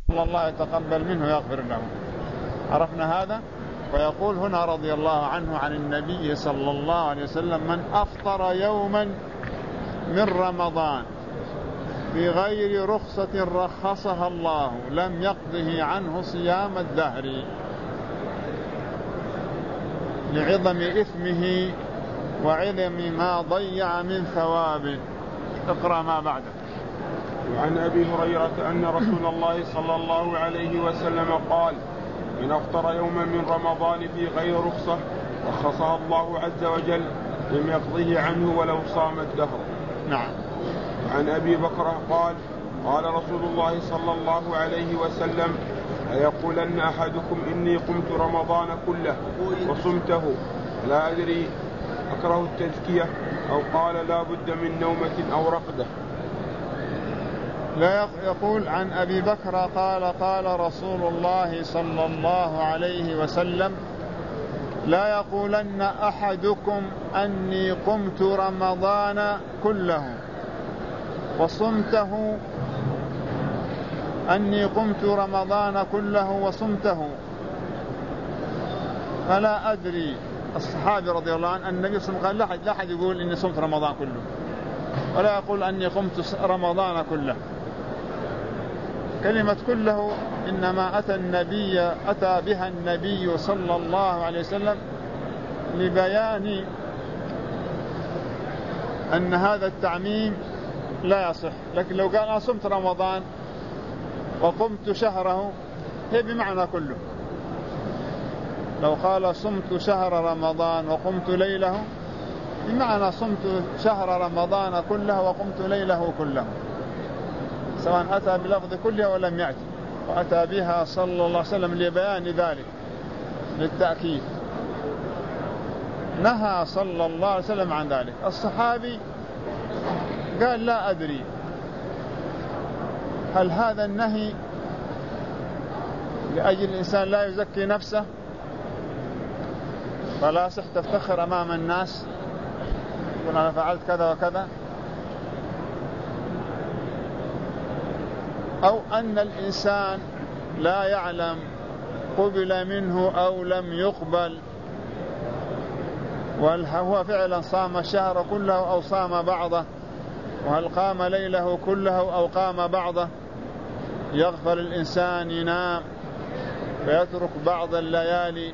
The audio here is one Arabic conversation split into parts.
الله يتقبل منه ويغفر له. عرفنا هذا. ويقول هنا رضي الله عنه عن النبي صلى الله عليه وسلم: من أفطر يوما من رمضان بغير رخصة رخصها الله لم يقضه عنه صيام الدهر لعظم إثمه وعظم ما ضيع من ثواب. اقرأ ما بعده. وعن أبي هريرة أن رسول الله صلى الله عليه وسلم قال: من أفطر يوما من رمضان في غير رخصة رخصها الله عز وجل لم يقضه عنه ولو صام الدهر. نعم. وعن أبي بكر قال: قال رسول الله صلى الله عليه وسلم: أيقولن أحدكم إني قمت رمضان كله وصمته لا أدري أكره التزكية، أو قال لا بد من نومة أو رقدة. لا يقول عن أبي بكر قال: قال رسول الله صلى الله عليه وسلم: لا يقولن أحدكم أني قمت رمضان كله وصمته، أني قمت رمضان كله وصمته فلا أدري. الصحابي رضي الله عنه النبي صلى الله عليه وسلم قال: لا أحد يقول إني صمت رمضان كله، ولا يقول أني قمت رمضان كله. كلمة كله إنما أتى بها النبي صلى الله عليه وسلم لبيان أن هذا التعميم لا يصح. لكن لو قال أنا صمت رمضان وقمت شهره هي بمعنى كله. لو قال صمت شهر رمضان وقمت ليله بمعنى صمت شهر رمضان كله وقمت ليله كله، سواء أتى بلفظ كله ولم يأتي، وأتى بها صلى الله عليه وسلم لبيان ذلك للتأكيد. نهى صلى الله عليه وسلم عن ذلك. الصحابي قال: لا أدري هل هذا النهي لأجل الإنسان لا يزكي نفسه فلا صح تفتخر أمام الناس يقول أنا فعلت كذا وكذا، أو أن الإنسان لا يعلم قبل منه أو لم يقبل، وهل هو فعلا صام الشهر كله أو صام بعضه، وهل قام ليله كله أو قام بعضه. يغفل الإنسان ينام فيترك بعض الليالي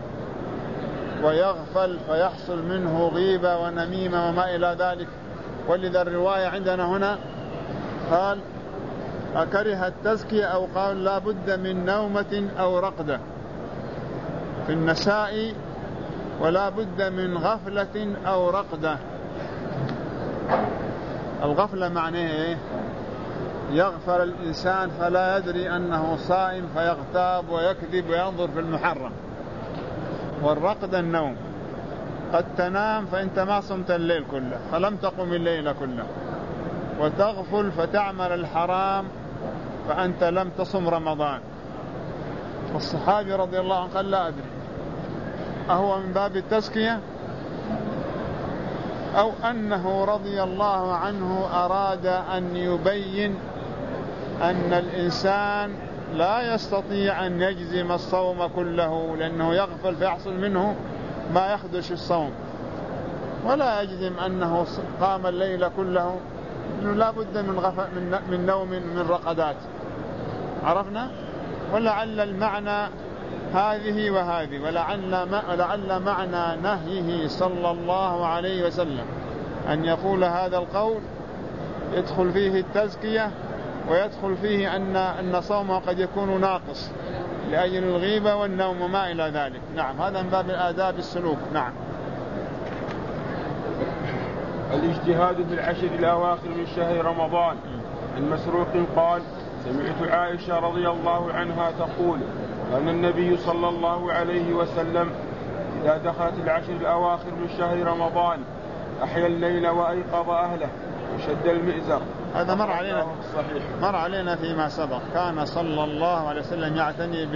ويغفل فيحصل منه غيبة ونميمة وما إلى ذلك. ولذا الرواية عندنا هنا قال: أكره التزكية، أو قال لا بد من نومة أو رقدة. في النساء: ولا بد من غفلة أو رقدة. الغفلة معناه إيه؟ يغفل الإنسان فلا يدري أنه صائم فيغتاب ويكذب وينظر في المحرم. والرقد النوم، قد تنام فأنت ما صمت الليل كله فلم تقم الليل كله، وتغفل فتعمل الحرام فأنت لم تصم رمضان. والصحابي رضي الله عنه قال: لا أدري أهو من باب التزكية أو أنه رضي الله عنه أراد أن يبين أن الإنسان لا يستطيع أن يجزم الصوم كله، لأنه يغفل فيحصل منه ما يخدش الصوم، ولا يجزم أنه قام الليل كله، إنه لا بد من نوم من رقدات. عرفنا؟ ولعل المعنى هذه وهذه، ولعل معنى نهيه صلى الله عليه وسلم أن يقول هذا القول يدخل فيه التزكية، ويدخل فيه أن صومه قد يكون ناقص لأجل الغيبة والنوم وما إلى ذلك. نعم، هذا من باب الآداب السلوك. نعم. الاجتهاد في العشر الأواخر من شهر رمضان. عن مسروق قال: سمعت عائشة رضي الله عنها تقول: أن النبي صلى الله عليه وسلم إذا دخلت العشر الأواخر من شهر رمضان أحيا الليل وأيقظ أهله وشد المئزر. هذا مر علينا فيما سبق. كان صلى الله عليه وسلم يعتني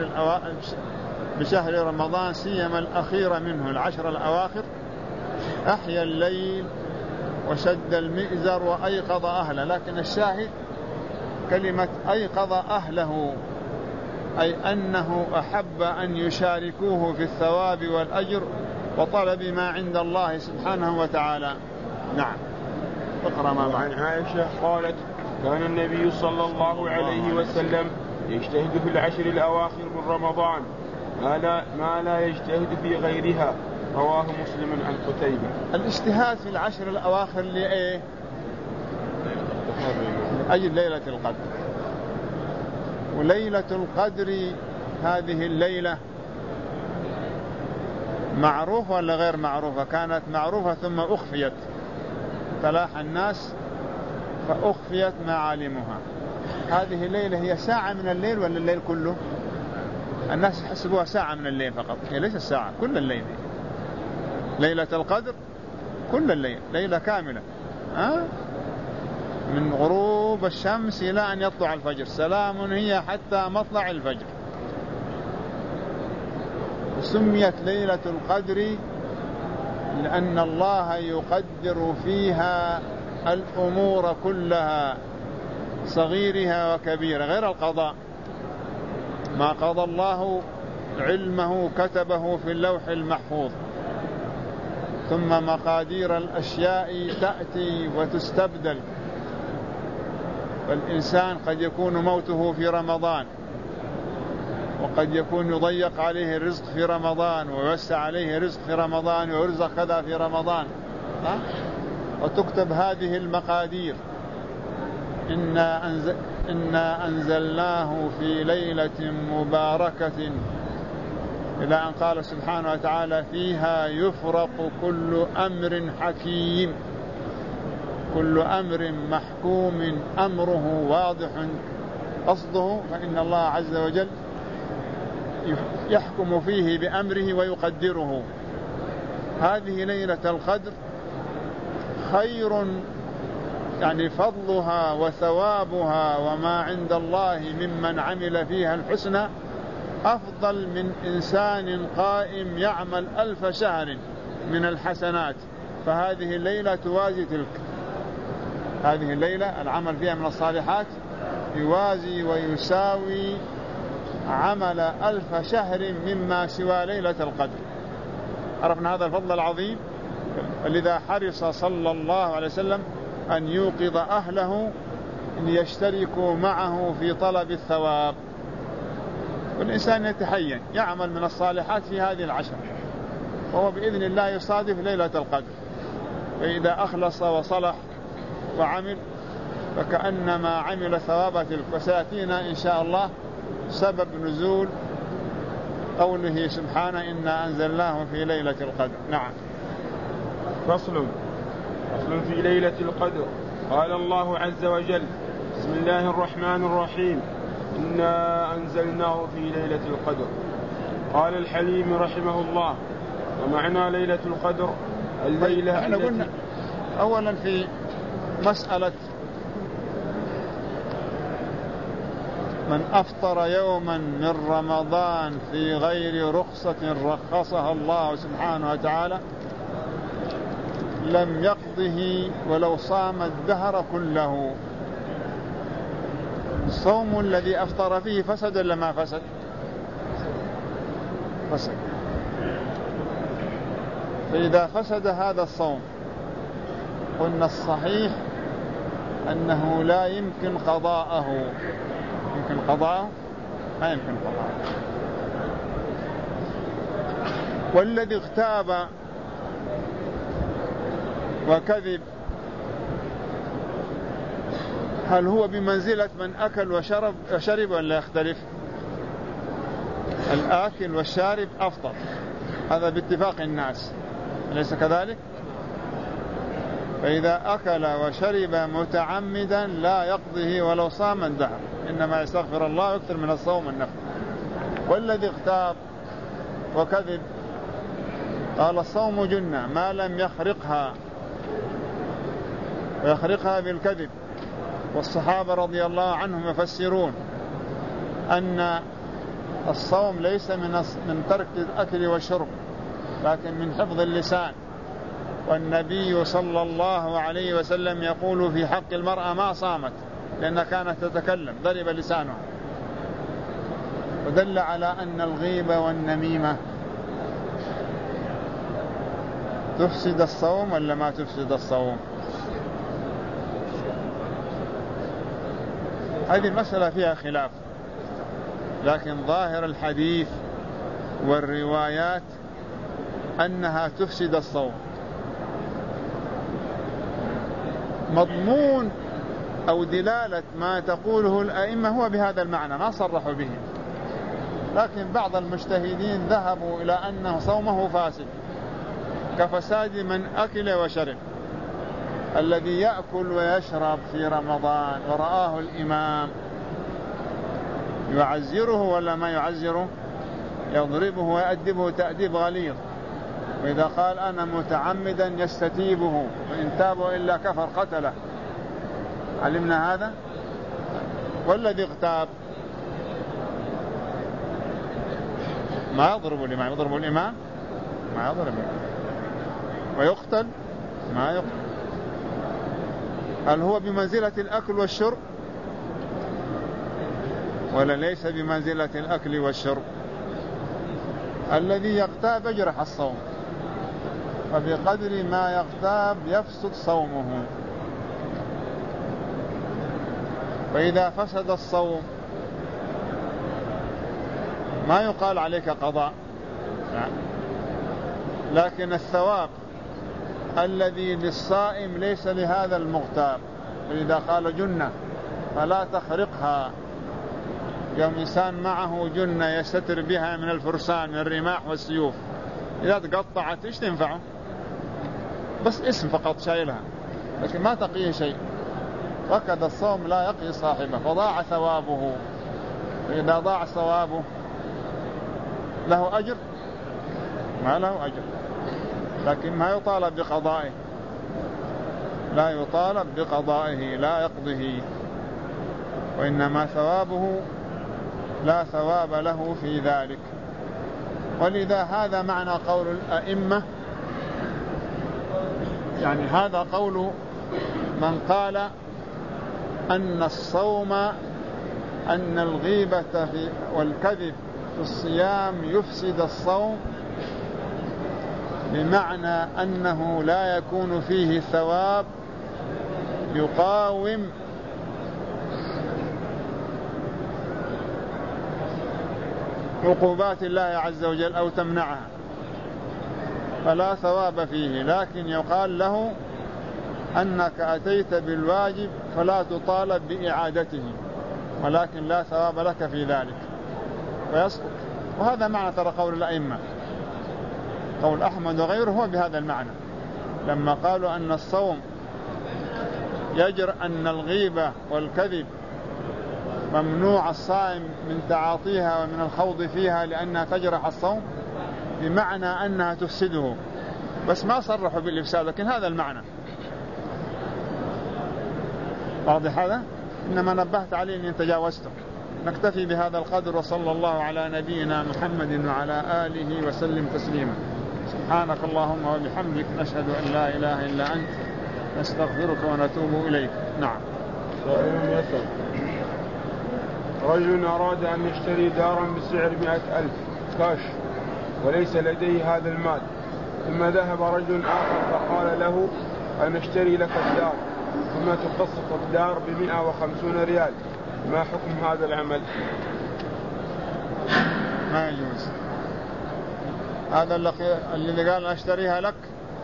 بشهر رمضان، سيما الأخير منه، العشر الأواخر، أحيا الليل وشد المئزر وأيقظ أهله. لكن الشاهد كلمة أيقظ أهله أي أنه أحب أن يشاركوه في الثواب والأجر وطلب ما عند الله سبحانه وتعالى. نعم. اقرأ ما عن عائشة قالت كان النبي صلى الله عليه وسلم يجتهد في العشر الأواخر من رمضان ما لا يجتهد في غيرها. رواه مسلم عن قتيبة. الاجتهاد في العشر الأواخر لإيه؟ أجل ليلة القدر. وليلة القدر هذه الليلة معروفة ولا غير معروفة؟ كانت معروفة ثم أخفيت، فلاح الناس فأخفيت معالمها. هذه الليلة هي ساعة من الليل ولا الليل كله؟ الناس يحسبوها ساعة من الليل فقط، هي ليست ساعة، كل الليل. ليلة القدر كل الليل، ليلة كاملة من غروب الشمس إلى أن يطلع الفجر، سلام هي حتى مطلع الفجر. سميت ليلة القدر لأن الله يقدر فيها الأمور كلها صغيرها وكبيرها، غير القضاء. ما قضى الله علمه كتبه في اللوح المحفوظ، ثم مقادير الأشياء تأتي وتستبدل. فالإنسان قد يكون موته في رمضان، وقد يكون يضيق عليه الرزق في رمضان، ويوسع عليه رزق في رمضان، ويرزق كذا في رمضان، وتكتب هذه المقادير. إنا أنزلناه في ليلة مباركة، إلى أن قال سبحانه وتعالى فيها يفرق كل أمر حكيم. كل أمر محكوم أمره واضح قصده، فإن الله عز وجل يحكم فيه بأمره ويقدره. هذه ليلة القدر خير، يعني فضلها وثوابها وما عند الله ممن عمل فيها الحسنى أفضل من إنسان قائم يعمل 1000 شهر من الحسنات. فهذه الليلة توازي تلك. هذه الليلة العمل فيها من الصالحات يوازي ويساوي عمل 1000 شهر مما سوى ليلة القدر. عرفنا هذا الفضل العظيم، لذا حرص صلى الله عليه وسلم أن يوقظ أهله ليشتركوا معه في طلب الثواب. والإنسان يتحين يعمل من الصالحات في هذه العشر، وهو بإذن الله يصادف ليلة القدر، فإذا أخلص وصلح وعمل فكأنما عمل ثواب تلك. وسيأتينا إن شاء الله سبب نزول قوله سبحانه إنا أنزلناه في ليلة القدر. نعم. فصل في ليلة القدر. قال الله عز وجل بسم الله الرحمن الرحيم إنا أنزلناه في ليلة القدر. قال الحليم رحمه الله ومعنى ليلة القدر الليلة التي قلنا أولا في مسألة من أفطر يوما من رمضان في غير رخصة رخصها الله سبحانه وتعالى لم يقضه ولو صام الدهر كله. الصوم الذي أفطر فيه فسد ولا ما فسد؟ فسد. فإذا فسد هذا الصوم قلنا الصحيح أنه لا يمكن قضاءه. يمكن قضاءه؟ ما يمكن قضاءه. والذي اغتاب وكذب هل هو بمنزلة من أكل وشرب ولا يختلف؟ الآكل والشارب أفطر، هذا باتفاق الناس، أليس كذلك؟ فإذا أكل وشرب متعمدا لا يقضيه ولو صام الدهر، إنما يستغفر الله أكثر من الصوم النفل. والذي اغتاب وكذب قال الصوم جنة ما لم يخرقها، ويخرقها بالكذب. والصحابة رضي الله عنهم يفسرون أن الصوم ليس من ترك الأكل والشرب لكن من حفظ اللسان. والنبي صلى الله عليه وسلم يقول في حق المرأة ما صامت لأنها كانت تتكلم ضرب لسانها. ودل على أن الغيبة والنميمة تفسد الصوم ولا ما تفسد الصوم؟ هذه المسألة فيها خلاف، لكن ظاهر الحديث والروايات أنها تفسد الصوم. مضمون أو دلالة ما تقوله الأئمة هو بهذا المعنى، ما صرحوا به، لكن بعض المجتهدين ذهبوا إلى أن صومه فاسد كفساد من أكل وشرب. الذي يأكل ويشرب في رمضان ورآه الإمام يعزره ولا ما يعزره؟ يضربه ويأدبه تأديب غليظ، وإذا قال أنا متعمدا يستتيبه، وإن تابوا إلا كفر قتله. علمنا هذا. والذي اغتاب ما يضرب الإمام، يضرب الإمام ما يضرب، ويقتل ما يقتل. هل هو بمنزلة الأكل والشرب ولا ليس بمنزلة الأكل والشرب؟ الذي يغتاب يجرح الصوم، فبقدر ما يغتاب يفسد صومه. وإذا فسد الصوم ما يقال عليك قضاء، لكن الثواب الذي للصائم ليس لهذا المغتاب. فإذا قال جنة فلا تخرقها، يوم إنسان معه جنة يستتر بها من الفرسان من الرماح والسيوف، إذا تقطعت إيش تنفعه؟ بس اسم فقط شايلها، لكن ما تقيه شيء. ركض الصوم لا يقي صاحبه فضاع ثوابه. فإذا ضاع ثوابه له أجر؟ ما له أجر، لكن ما يطالب بقضائه، لا يطالب بقضائه، لا يقضه، وإنما ثوابه لا ثواب له في ذلك. ولذا هذا معنى قول الأئمة، يعني هذا قول من قال أن الصوم، أن الغيبة والكذب في الصيام يفسد الصوم، بمعنى أنه لا يكون فيه ثواب يقاوم عقوبات الله عز وجل أو تمنعها، فلا ثواب فيه. لكن يقال له أنك أتيت بالواجب فلا تطالب بإعادته، ولكن لا ثواب لك في ذلك ويسقط. وهذا معنى ترى قول الأئمة، قول أحمد وغيره هو بهذا المعنى، لما قالوا أن الصوم يجر، أن الغيبة والكذب ممنوع الصائم من تعاطيها ومن الخوض فيها لأنها تجرح الصوم، بمعنى أنها تفسده، بس ما صرحوا بالإفساد، لكن هذا المعنى واضح. هذا إنما نبهت عليه أني تجاوزته. نكتفي بهذا القدر، وصلى الله على نبينا محمد وعلى آله وسلم تسليما. سبحانك اللهم وبحمدك، نشهد أن لا إله إلا أنت، نستغفرك ونتوب إليك. نعم. سائل يسأل: رجل أراد أن يشتري دارا بسعر 100,000 كاش وليس لديه هذا المال، ثم ذهب رجل آخر فقال له: أنا اشتري لك الدار، ثم تقسط الدار ب150 ريال، ما حكم هذا العمل؟ ما يجوز. هذا اللي قال أشتريها لك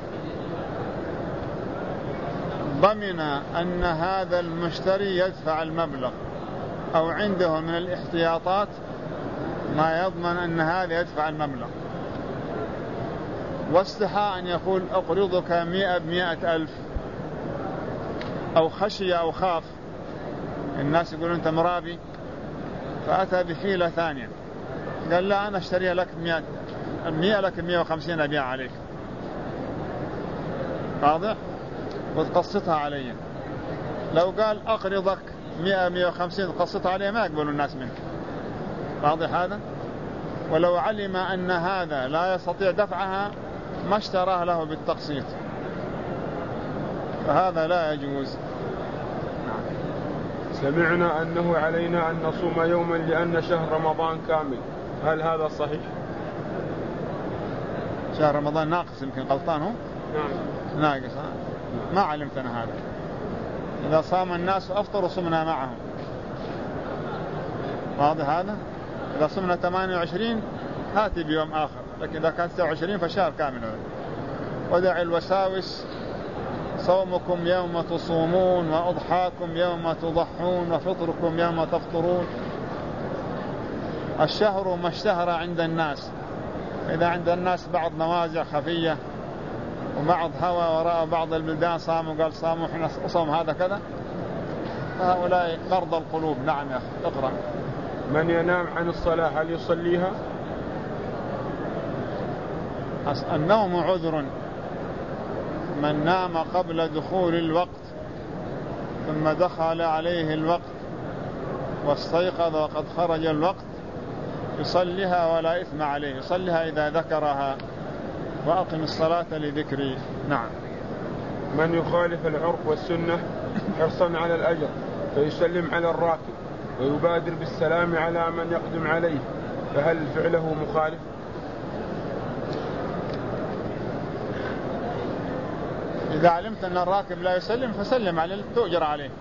ضمن أن هذا المشتري يدفع المبلغ، أو عنده من الاحتياطات ما يضمن أن هذا يدفع المبلغ، واستحى أن يقول أقرضك 100 ب100,000، أو خشي أو خاف الناس يقولون أنت مرابي، فأتى بحيلة ثانية قال لا أنا اشتريها لك 100 لك 150 أبيع عليك، واضح، وتقسطها علي. لو قال أقرضك 100-150 تقسطها علي ما يقبل الناس منك، واضح هذا. ولو علم أن هذا لا يستطيع دفعها ما اشتراه له بالتقسيط، فهذا لا يجوز. سمعنا أنه علينا أن نصوم يوما لأن شهر رمضان كامل، هل هذا صحيح؟ شهر رمضان ناقص، يمكن غلطان هو. نعم ناقص. ما علمت أنا هذا. إذا صام الناس وأفطروا صمنا معهم، واضح هذا. إذا صمنا 28 هاتي بيوم آخر، لكن إذا كان 29 فشهر كامل. ودع الوساوس، صومكم يوم تصومون وأضحاكم يوم تضحون وفطركم يوم تفطرون. الشهر ما اشتهر عند الناس. إذا عند الناس بعض نوازع خفية وبعض هوى وراء بعض البلدان صاموا قال صاموا احنا صوم هذا كذا، فهؤلاء مرضى القلوب. نعم يا أخي اقرأ. من ينام عن الصلاة هل يصليها؟ النوم عذر. من نام قبل دخول الوقت ثم دخل عليه الوقت واستيقظ وقد خرج الوقت يصليها ولا إثم عليه، يصليها إذا ذكرها، وأقم الصلاة لذكري. نعم. من يخالف العرف والسنة حرصا على الأجر فيسلم على الراكب ويبادر بالسلام على من يقدم عليه، فهل فعله مخالف؟ إذا علمت أن الراكب لا يسلم فسلم عليه تؤجر عليه،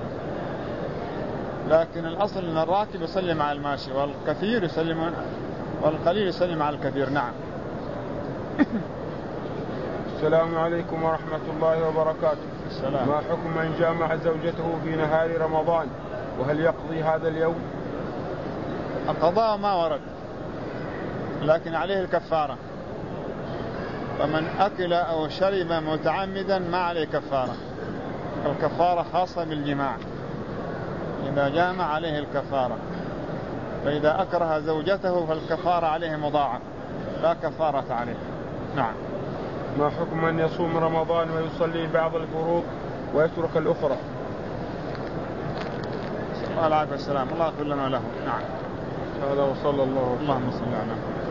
لكن الأصل أن الراكب يسلم على الماشي والكثير يسلم والقليل يسلم على الكثير. نعم. السلام عليكم ورحمة الله وبركاته. السلام. ما حكم من جامع زوجته في نهار رمضان وهل يقضي هذا اليوم؟ القضاء ما ورد، لكن عليه الكفارة. فمن أكل أو شرب متعمدا ما عليه كفارة. الكفارة خاصة بالجماع، إذا جامع عليه الكفارة. فإذا أكره زوجته فالكفارة عليه مضاعف، لا كفارة عليه. نعم. ما حكم من يصوم رمضان ويصلي بعض الفروض ويترك الأخرى؟ الله العافية والسلام، الله يغفر لنا له. نعم. هذا وصلى الله وسلم. اللهم صل على محمد.